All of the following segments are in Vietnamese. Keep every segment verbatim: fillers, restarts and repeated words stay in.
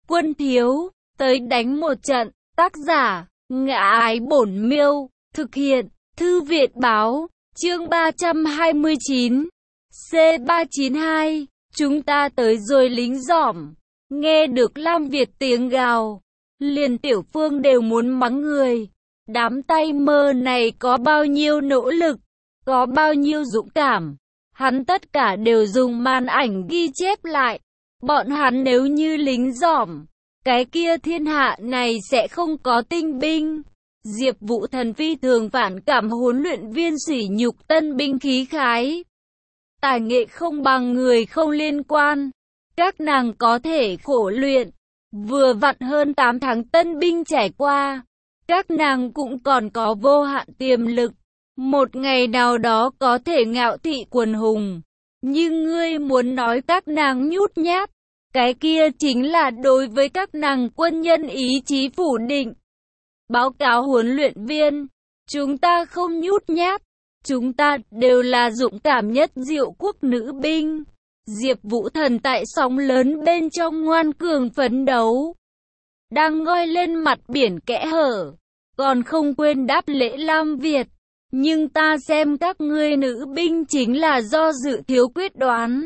Quân thiếu, tới đánh một trận. Tác giả, Ngã Ái Bổn Miêu. Thực hiện, Thư Viện Báo. Chương ba trăm hai mươi chín. C ba chín hai. Chúng ta tới rồi lính giỏm. Nghe được Lam Việt tiếng gào, liền Tiểu Phương đều muốn mắng người. Đám tay mơ này có bao nhiêu nỗ lực, có bao nhiêu dũng cảm, hắn tất cả đều dùng màn ảnh ghi chép lại. Bọn hắn nếu như lính giỏm, cái kia thiên hạ này sẽ không có tinh binh. Diệp Vũ Thần phi thường phản cảm huấn luyện viên sỉ nhục tân binh khí khái. Tài nghệ không bằng người không liên quan. Các nàng có thể khổ luyện. Vừa vặn hơn tám tháng tân binh trải qua. Các nàng cũng còn có vô hạn tiềm lực. Một ngày nào đó có thể ngạo thị quần hùng. Nhưng ngươi muốn nói các nàng nhút nhát, cái kia chính là đối với các nàng quân nhân ý chí phủ định. Báo cáo huấn luyện viên, chúng ta không nhút nhát, chúng ta đều là dũng cảm nhất Diệu quốc nữ binh. Diệp Vũ Thần tại sóng lớn bên trong ngoan cường phấn đấu, đang ngoi lên mặt biển kẽ hở, còn không quên đáp lễ Lam Việt. Nhưng ta xem các ngươi nữ binh chính là do dự thiếu quyết đoán.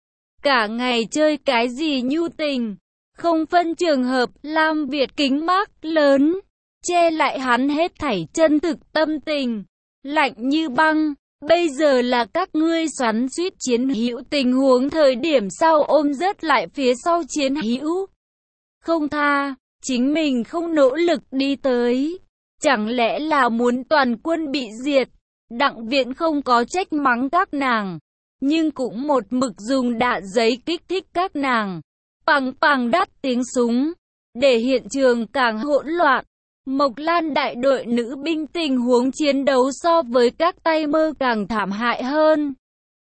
Cả ngày chơi cái gì nhu tình, không phân trường hợp. Lam Việt kính mác lớn, che lại hắn hết thảy chân thực tâm tình, lạnh như băng. Bây giờ là các ngươi xoắn suýt chiến hữu tình huống thời điểm sau ôm rớt lại phía sau chiến hữu. Không tha, chính mình không nỗ lực đi tới. Chẳng lẽ là muốn toàn quân bị diệt? Đặng Viện không có trách mắng các nàng, nhưng cũng một mực dùng đạn giấy kích thích các nàng. Pằng pằng đắt tiếng súng, để hiện trường càng hỗn loạn. Mộc Lan đại đội nữ binh tình huống chiến đấu so với các tay mơ càng thảm hại hơn.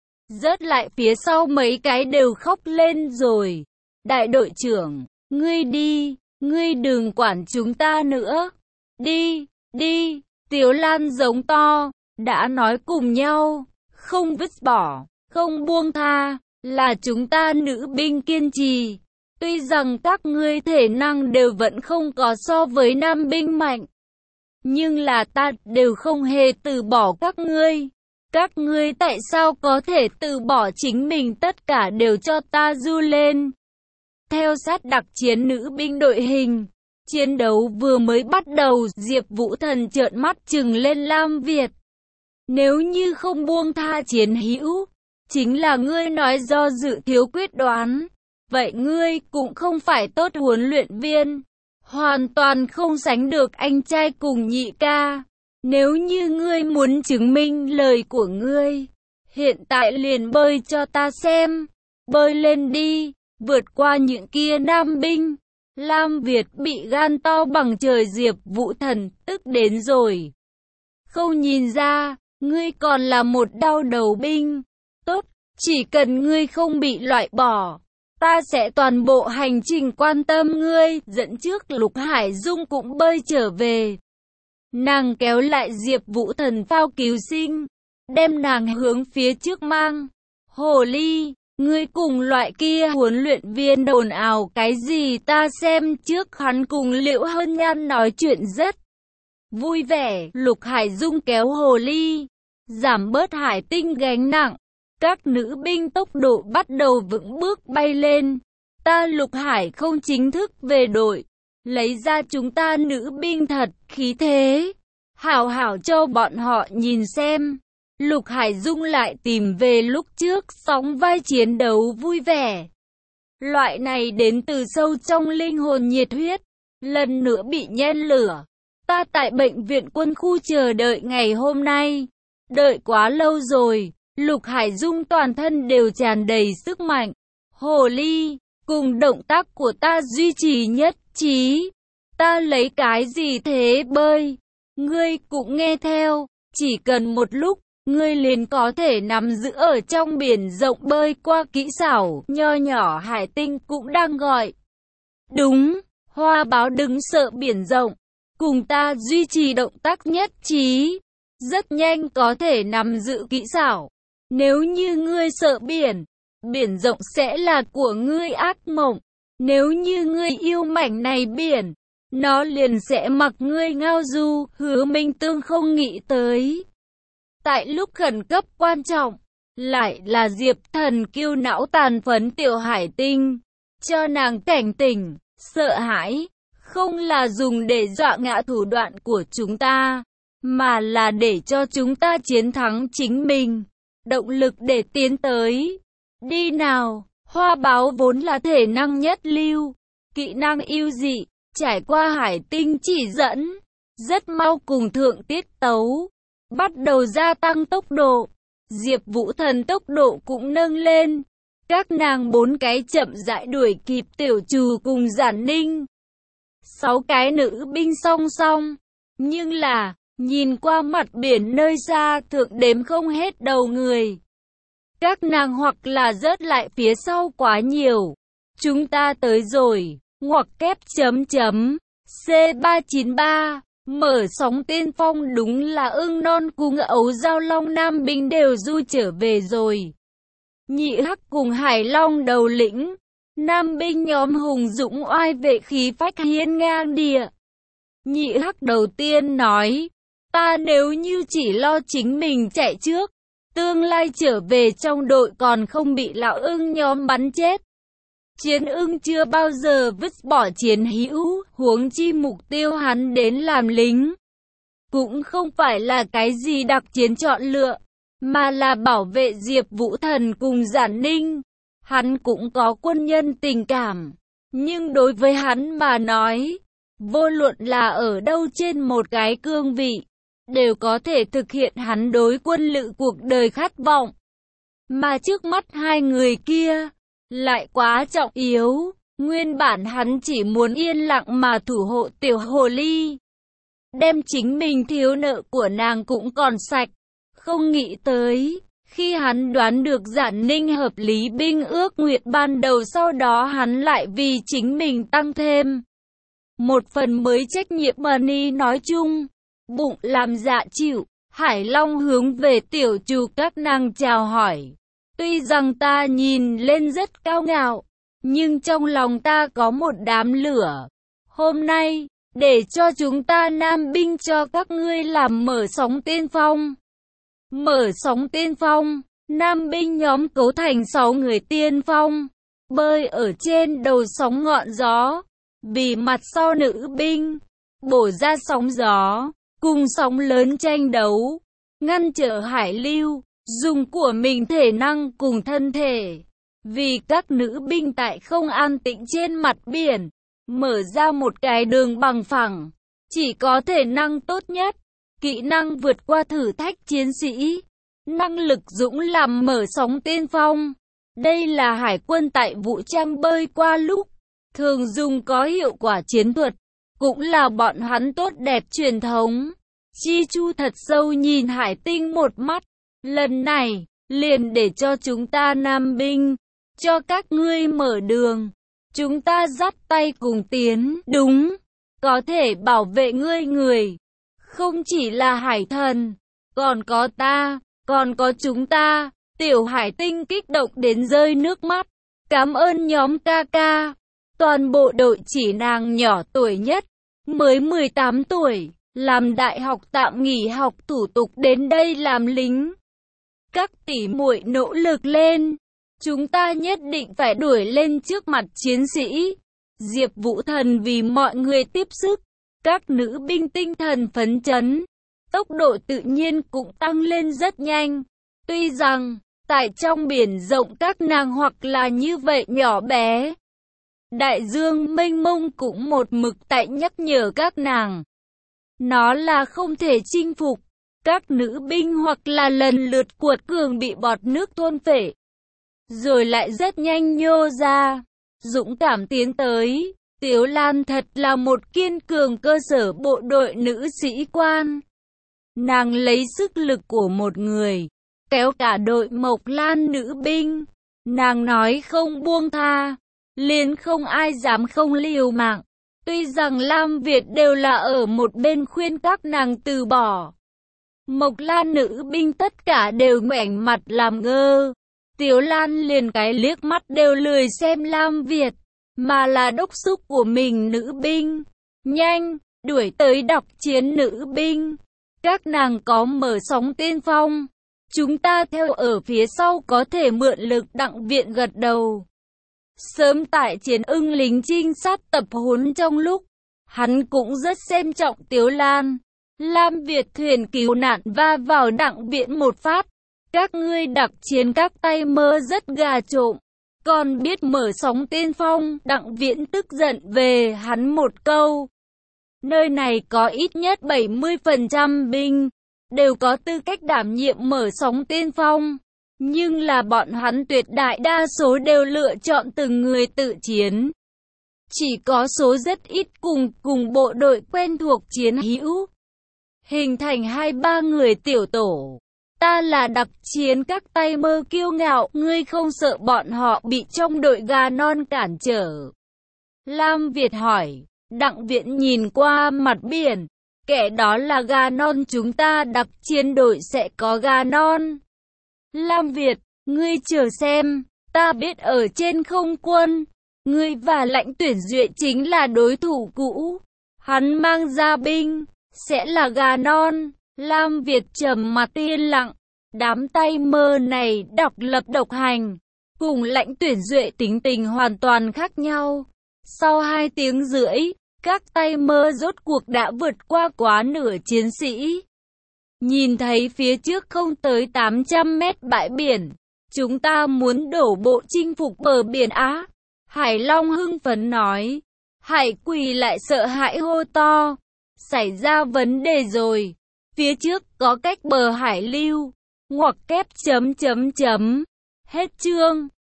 Rớt lại phía sau mấy cái đều khóc lên rồi. Đại đội trưởng, ngươi đi, ngươi đừng quản chúng ta nữa. Đi, đi, Tiếu Lan giống to, đã nói cùng nhau, không vứt bỏ, không buông tha, là chúng ta nữ binh kiên trì. Tuy rằng các ngươi thể năng đều vẫn không có so với nam binh mạnh, nhưng là ta đều không hề từ bỏ các ngươi. Các ngươi tại sao có thể từ bỏ chính mình, tất cả đều cho ta du lên. Theo sát đặc chiến nữ binh đội hình, chiến đấu vừa mới bắt đầu, Diệp Vũ Thần trợn mắt trừng lên Lam Việt. Nếu như không buông tha chiến hữu, chính là ngươi nói do dự thiếu quyết đoán. Vậy ngươi cũng không phải tốt huấn luyện viên, hoàn toàn không sánh được anh trai cùng nhị ca. Nếu như ngươi muốn chứng minh lời của ngươi, hiện tại liền bơi cho ta xem. Bơi lên đi, vượt qua những kia nam binh. Lam Việt bị gan to bằng trời Diệp Vũ Thần tức đến rồi. Không nhìn ra, ngươi còn là một đau đầu binh. Tốt, chỉ cần ngươi không bị loại bỏ, ta sẽ toàn bộ hành trình quan tâm ngươi. Dẫn trước Lục Hải Dung cũng bơi trở về. Nàng kéo lại Diệp Vũ Thần phao cứu sinh, đem nàng hướng phía trước mang. Hồ ly, ngươi cùng loại kia huấn luyện viên đồn ào cái gì, ta xem trước. Hắn cùng Liễu Hân Nhan nói chuyện rất vui vẻ. Lục Hải Dung kéo hồ ly, giảm bớt Hải Tinh gánh nặng. Các nữ binh tốc độ bắt đầu vững bước bay lên. Ta Lục Hải không chính thức về đội, lấy ra chúng ta nữ binh thật khí thế, hảo hảo cho bọn họ nhìn xem. Lục Hải Dung lại tìm về lúc trước sóng vai chiến đấu vui vẻ. Loại này đến từ sâu trong linh hồn nhiệt huyết, lần nữa bị nhen lửa. Ta tại bệnh viện quân khu chờ đợi ngày hôm nay, đợi quá lâu rồi. Lục Hải Dung toàn thân đều tràn đầy sức mạnh. Hồ ly, cùng động tác của ta duy trì nhất trí. Ta lấy cái gì thế bơi? Ngươi cũng nghe theo, chỉ cần một lúc, ngươi liền có thể nắm giữ ở trong biển rộng bơi qua kỹ xảo. Nho nhỏ Hải Tinh cũng đang gọi. Đúng, Hoa Báo đứng sợ biển rộng, cùng ta duy trì động tác nhất trí, rất nhanh có thể nắm giữ kỹ xảo. Nếu như ngươi sợ biển, biển rộng sẽ là của ngươi ác mộng. Nếu như ngươi yêu mảnh này biển, nó liền sẽ mặc ngươi ngao du. Hứa Minh Tương không nghĩ tới. Tại lúc khẩn cấp quan trọng, lại là Diệp Thần kiêu não tàn phấn Tiểu Hải Tinh, cho nàng cảnh tỉnh, sợ hãi, không là dùng để dọa ngã thủ đoạn của chúng ta, mà là để cho chúng ta chiến thắng chính mình, động lực để tiến tới. Đi nào, Hoa Báo vốn là thể năng nhất lưu, kỹ năng yêu dị, trải qua Hải Tinh chỉ dẫn, rất mau cùng thượng tiết tấu, bắt đầu gia tăng tốc độ. Diệp Vũ Thần tốc độ cũng nâng lên, các nàng bốn cái chậm rãi đuổi kịp Tiểu Trù cùng Giản Ninh. Sáu cái nữ binh song song, nhưng là, nhìn qua mặt biển nơi xa thượng đếm không hết đầu người. Các nàng hoặc là rớt lại phía sau quá nhiều. Chúng ta tới rồi, ngoặc kép chấm chấm, C ba chín ba, mở sóng tiên phong đúng là ưng non cùng ấu giao long nam binh đều du trở về rồi. Nhị Hắc cùng Hải Long đầu lĩnh, nam binh nhóm hùng dũng oai vệ khí phách hiên ngang địa. Nhị Hắc đầu tiên nói, ta nếu như chỉ lo chính mình chạy trước, tương lai trở về trong đội còn không bị lão ưng nhóm bắn chết. Chiến ưng chưa bao giờ vứt bỏ chiến hữu, huống chi mục tiêu hắn đến làm lính. Cũng không phải là cái gì đặc chiến chọn lựa, mà là bảo vệ Diệp Vũ Thần cùng Giản Ninh. Hắn cũng có quân nhân tình cảm, nhưng đối với hắn mà nói, vô luận là ở đâu trên một cái cương vị, đều có thể thực hiện hắn đối quân lự cuộc đời khát vọng. Mà trước mắt hai người kia, lại quá trọng yếu, nguyên bản hắn chỉ muốn yên lặng mà thủ hộ tiểu hồ ly. Đem chính mình thiếu nợ của nàng cũng còn sạch, không nghĩ tới, khi hắn đoán được Giản Ninh hợp lý binh ước nguyện ban đầu sau đó hắn lại vì chính mình tăng thêm một phần mới trách nhiệm money nói chung, bụng làm dạ chịu. Hải Long hướng về Tiểu Trù các nàng chào hỏi. Tuy rằng ta nhìn lên rất cao ngạo, nhưng trong lòng ta có một đám lửa. Hôm nay, để cho chúng ta nam binh cho các ngươi làm mở sóng tiên phong. Mở sóng tiên phong, nam binh nhóm cấu thành sáu người tiên phong, bơi ở trên đầu sóng ngọn gió, vì mặt sau nữ binh, bổ ra sóng gió, cùng sóng lớn tranh đấu, ngăn trở hải lưu, dùng của mình thể năng cùng thân thể, vì các nữ binh tại không an tĩnh trên mặt biển, mở ra một cái đường bằng phẳng, chỉ có thể năng tốt nhất, kỹ năng vượt qua thử thách chiến sĩ, năng lực dũng làm mở sóng tiên phong. Đây là hải quân tại vũ trang bơi qua lúc, thường dùng có hiệu quả chiến thuật, cũng là bọn hắn tốt đẹp truyền thống. Chi Chu thật sâu nhìn Hải Tinh một mắt, lần này, liền để cho chúng ta nam binh, cho các ngươi mở đường, chúng ta dắt tay cùng tiến, đúng, có thể bảo vệ ngươi người, không chỉ là Hải Thần, còn có ta, còn có chúng ta. Tiểu Hải Tinh kích động đến rơi nước mắt, cảm ơn nhóm ca ca, toàn bộ đội chỉ nàng nhỏ tuổi nhất, mới mười tám tuổi. Làm đại học tạm nghỉ học thủ tục đến đây làm lính. Các tỷ muội nỗ lực lên, chúng ta nhất định phải đuổi lên trước mặt chiến sĩ. Diệp Vũ Thần vì mọi người tiếp sức, các nữ binh tinh thần phấn chấn, tốc độ tự nhiên cũng tăng lên rất nhanh. Tuy rằng, tại trong biển rộng các nàng hoặc là như vậy nhỏ bé, đại dương mênh mông cũng một mực tại nhắc nhở các nàng. Nó là không thể chinh phục, các nữ binh hoặc là lần lượt cuột cường bị bọt nước thôn phệ, rồi lại rất nhanh nhô ra, dũng cảm tiến tới. Tiếu Lan thật là một kiên cường cơ sở bộ đội nữ sĩ quan. Nàng lấy sức lực của một người, kéo cả đội Mộc Lan nữ binh. Nàng nói không buông tha, liền không ai dám không liều mạng. Tuy rằng Lam Việt đều là ở một bên khuyên các nàng từ bỏ, Mộc Lan nữ binh tất cả đều ngoảnh mặt làm ngơ. Tiếu Lan liền cái liếc mắt đều lười xem Lam Việt. mà là đốc thúc của mình nữ binh. Nhanh, đuổi tới đọc chiến nữ binh. Các nàng có mở sóng tiên phong. Chúng ta theo ở phía sau có thể mượn lực. Đặng Viện gật đầu. Sớm tại chiến ưng lính trinh sát tập huấn trong lúc, hắn cũng rất xem trọng Tiếu Lan. Lam Việt thuyền cứu nạn va vào Đặng Viện một phát. Các ngươi đặc chiến các tay mơ rất gà trộm. Còn biết mở sóng tiên phong. Đặng Viễn tức giận về hắn một câu. Nơi này có ít nhất bảy mươi phần trăm binh, đều có tư cách đảm nhiệm mở sóng tiên phong. Nhưng là bọn hắn tuyệt đại đa số đều lựa chọn từng người tự chiến. Chỉ có số rất ít cùng cùng bộ đội quen thuộc chiến hữu. Hình thành hai ba người tiểu tổ. Ta là đặc chiến các tay mơ kiêu ngạo, ngươi không sợ bọn họ bị trong đội gà non cản trở. Lam Việt hỏi, Đặng Viễn nhìn qua mặt biển, kẻ đó là gà non, chúng ta đặc chiến đội sẽ có gà non. Lam Việt, ngươi chờ xem, ta biết ở trên không quân, ngươi và Lãnh Tuyển Duệ chính là đối thủ cũ, hắn mang ra binh, sẽ là gà non. Lam Việt trầm mặt yên lặng, đám tay mơ này độc lập độc hành, cùng Lãnh Tuyển Duệ tính tình hoàn toàn khác nhau. Sau hai tiếng rưỡi, các tay mơ rốt cuộc đã vượt qua quá nửa chiến sĩ. Nhìn thấy phía trước không tới tám trăm mét bãi biển, chúng ta muốn đổ bộ chinh phục bờ biển Á. Hải Long hưng phấn nói. Hải Quỳ lại sợ hãi hô to. Xảy ra vấn đề rồi. Phía trước có cách bờ hải lưu. Ngoặc kép chấm chấm chấm. Hết chương.